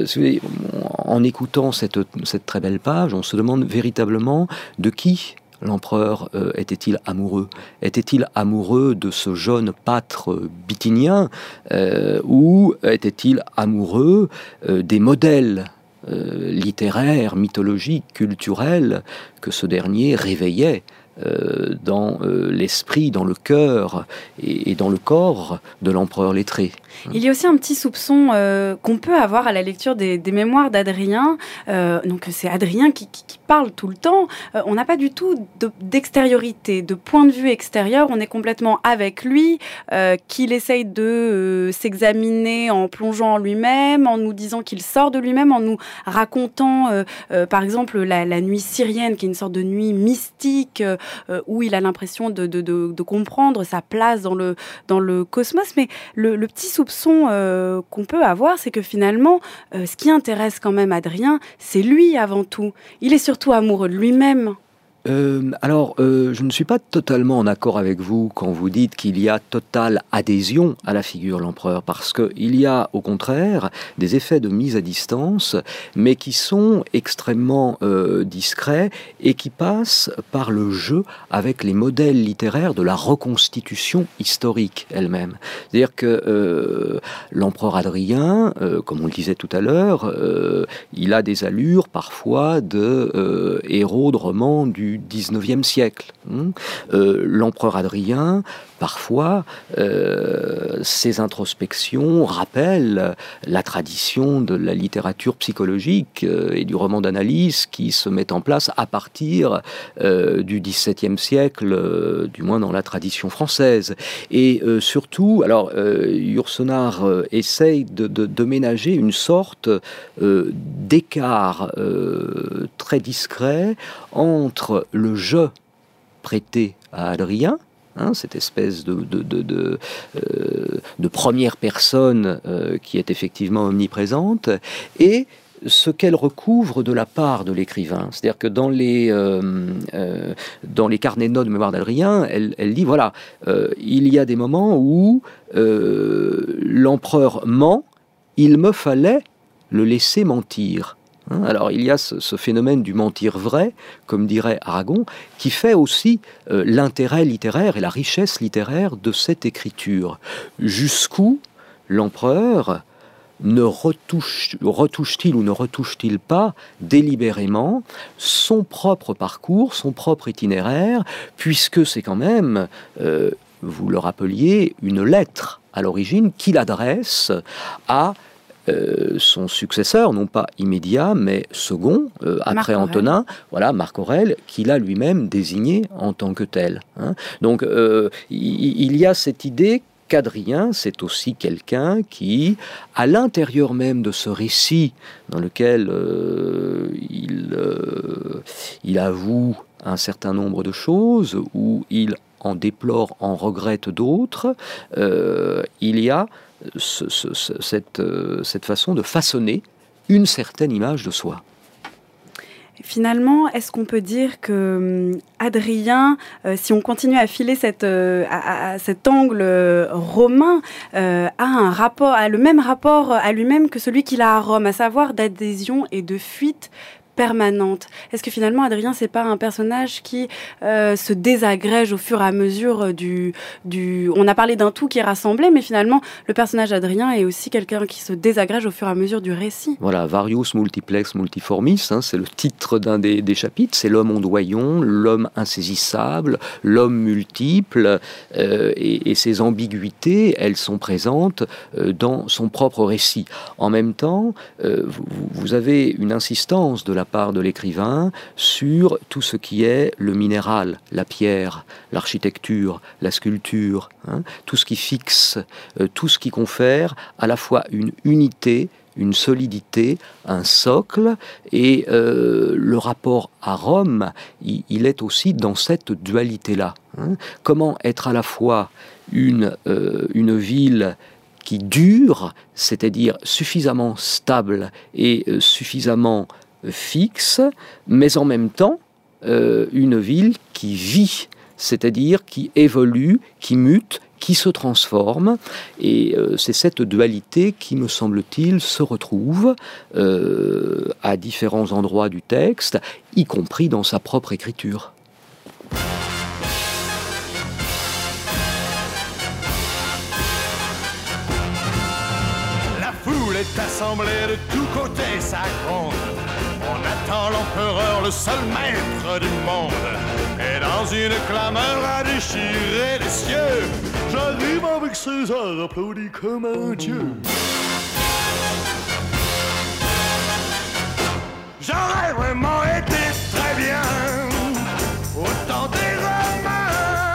en écoutant cette très belle page, on se demande véritablement de qui l'empereur était-il amoureux ? Était-il amoureux de ce jeune pâtre bithynien ou était-il amoureux des modèles littéraires, mythologiques, culturels que ce dernier réveillait dans l'esprit, dans le cœur et dans le corps de l'empereur lettré. Il y a aussi un petit soupçon qu'on peut avoir à la lecture des mémoires d'Adrien. Donc c'est Adrien qui parle tout le temps. On n'a pas du tout d'extériorité, de point de vue extérieur. On est complètement avec lui, qu'il essaye de s'examiner en plongeant en lui-même, en nous disant qu'il sort de lui-même, en nous racontant, par exemple, la nuit syrienne, qui est une sorte de nuit mystique, où il a l'impression de comprendre sa place dans le cosmos. Mais le petit soupçon qu'on peut avoir, c'est que finalement, ce qui intéresse quand même Adrien, c'est lui avant tout. Il est surtout amoureux de lui-même. Je ne suis pas totalement en accord avec vous quand vous dites qu'il y a totale adhésion à la figure de l'empereur, parce qu'il y a au contraire des effets de mise à distance, mais qui sont extrêmement discrets et qui passent par le jeu avec les modèles littéraires de la reconstitution historique elle-même. C'est-à-dire que l'empereur Adrien, comme on le disait tout à l'heure, il a des allures parfois de héros de roman du XIXe siècle. L'empereur Adrien, parfois, ses introspections rappellent la tradition de la littérature psychologique et du roman d'analyse qui se met en place à partir du XVIIe siècle, du moins dans la tradition française. Et surtout, alors, Yourcenar essaye de ménager une sorte d'écart très discret entre le jeu prêté à Adrien, cette espèce de première personne qui est effectivement omniprésente, et ce qu'elle recouvre de la part de l'écrivain. C'est-à-dire que dans les carnets de notes de Mémoire d'Adrien, elle dit, voilà, il y a des moments où l'empereur ment, il me fallait le laisser mentir. Alors il y a ce phénomène du mentir vrai, comme dirait Aragon, qui fait aussi l'intérêt littéraire et la richesse littéraire de cette écriture. Jusqu'où l'empereur ne retouche-t-il ou ne retouche-t-il pas délibérément son propre parcours, son propre itinéraire, puisque c'est quand même, vous le rappeliez, une lettre à l'origine qu'il adresse à son successeur, non pas immédiat, mais second, après Antonin, voilà, Marc Aurèle, qu'il a lui-même désigné en tant que tel. Donc, il y a cette idée qu'Adrien, c'est aussi quelqu'un qui, à l'intérieur même de ce récit, dans lequel il avoue un certain nombre de choses, où il en déplore, en regrette d'autres, il y a cette façon de façonner une certaine image de soi. Finalement, est-ce qu'on peut dire que Adrien, si on continue à filer cet angle romain, a le même rapport à lui-même que celui qu'il a à Rome, à savoir d'adhésion et de fuite permanente. Est-ce que finalement Adrien, c'est pas un personnage qui se désagrège au fur et à mesure du... On a parlé d'un tout qui est rassemblé, mais finalement le personnage d'Adrien est aussi quelqu'un qui se désagrège au fur et à mesure du récit. Voilà, Varius multiplex multiformis, c'est le titre d'un des chapitres, c'est l'homme ondoyant, l'homme insaisissable, l'homme multiple, et ces ambiguïtés, elles sont présentes dans son propre récit. En même temps, vous avez une insistance de la part de l'écrivain sur tout ce qui est le minéral, la pierre, l'architecture, la sculpture, tout ce qui fixe, tout ce qui confère à la fois une unité, une solidité, un socle, et le rapport à Rome, il est aussi dans cette dualité-là. Comment être à la fois une ville qui dure, c'est-à-dire suffisamment stable et suffisamment fixe, mais en même temps une ville qui vit, c'est-à-dire qui évolue, qui mute, qui se transforme, et c'est cette dualité qui, me semble-t-il, se retrouve à différents endroits du texte, y compris dans sa propre écriture. La foule est assemblée de tous côtés, ça gronde. On attend l'empereur, le seul maître du monde. Et dans une clameur à déchirer les cieux, j'arrive avec César, applaudi comme un dieu. J'aurais vraiment été très bien au temps des Romains.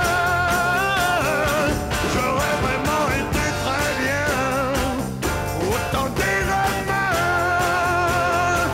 J'aurais vraiment été très bien au temps des Romains.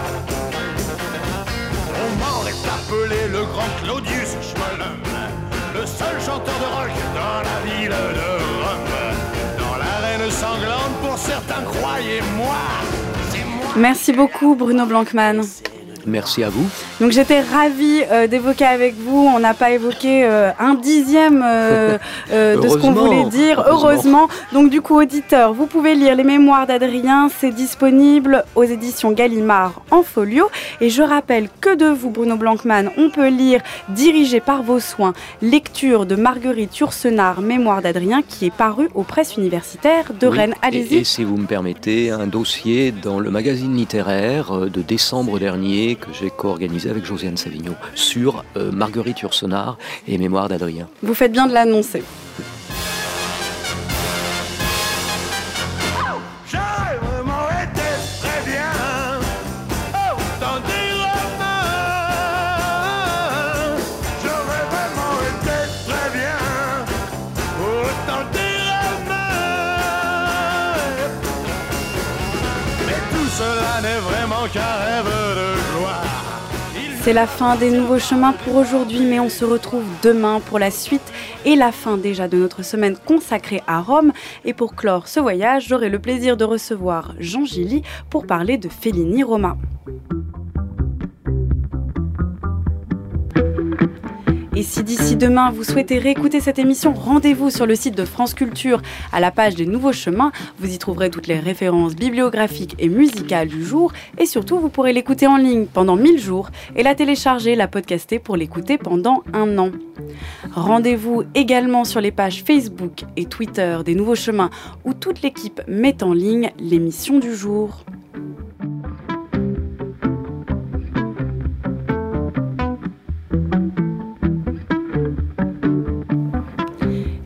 On m'aurait appelé le grand Claudius Schmollen, le seul chanteur de rock dans la ville de Rome. Dans l'arène sanglante, pour certains, croyez-moi, c'est moi. Merci beaucoup Bruno Blancmann. Merci à vous. Donc j'étais ravie d'évoquer avec vous, on n'a pas évoqué un dixième de ce qu'on voulait dire, heureusement. Donc du coup, auditeurs, vous pouvez lire les mémoires d'Adrien, c'est disponible aux éditions Gallimard en folio. Et je rappelle que de vous, Bruno Blancmann, on peut lire, dirigé par vos soins, lecture de Marguerite Yourcenar, Mémoires d'Adrien, qui est paru aux presses universitaires de Rennes. Allez-y. Et si vous me permettez, un dossier dans le magazine littéraire de décembre dernier, que j'ai co-organisé avec Josiane Savigno sur Marguerite Yourcenar et Mémoires d'Adrien. Vous faites bien de l'annoncer. J'aurais vraiment été très bien au temps des Romains. J'aurais vraiment été très bien au temps des Romains. Mais tout cela n'est vraiment qu'un rêve de gloire. C'est la fin des Nouveaux Chemins pour aujourd'hui, mais on se retrouve demain pour la suite et la fin déjà de notre semaine consacrée à Rome. Et pour clore ce voyage, j'aurai le plaisir de recevoir Jean Gilly pour parler de Fellini Roma. Et si d'ici demain vous souhaitez réécouter cette émission, rendez-vous sur le site de France Culture à la page des Nouveaux Chemins. Vous y trouverez toutes les références bibliographiques et musicales du jour. Et surtout, vous pourrez l'écouter en ligne pendant 1000 jours et la télécharger, la podcaster pour l'écouter pendant 1 an. Rendez-vous également sur les pages Facebook et Twitter des Nouveaux Chemins où toute l'équipe met en ligne l'émission du jour.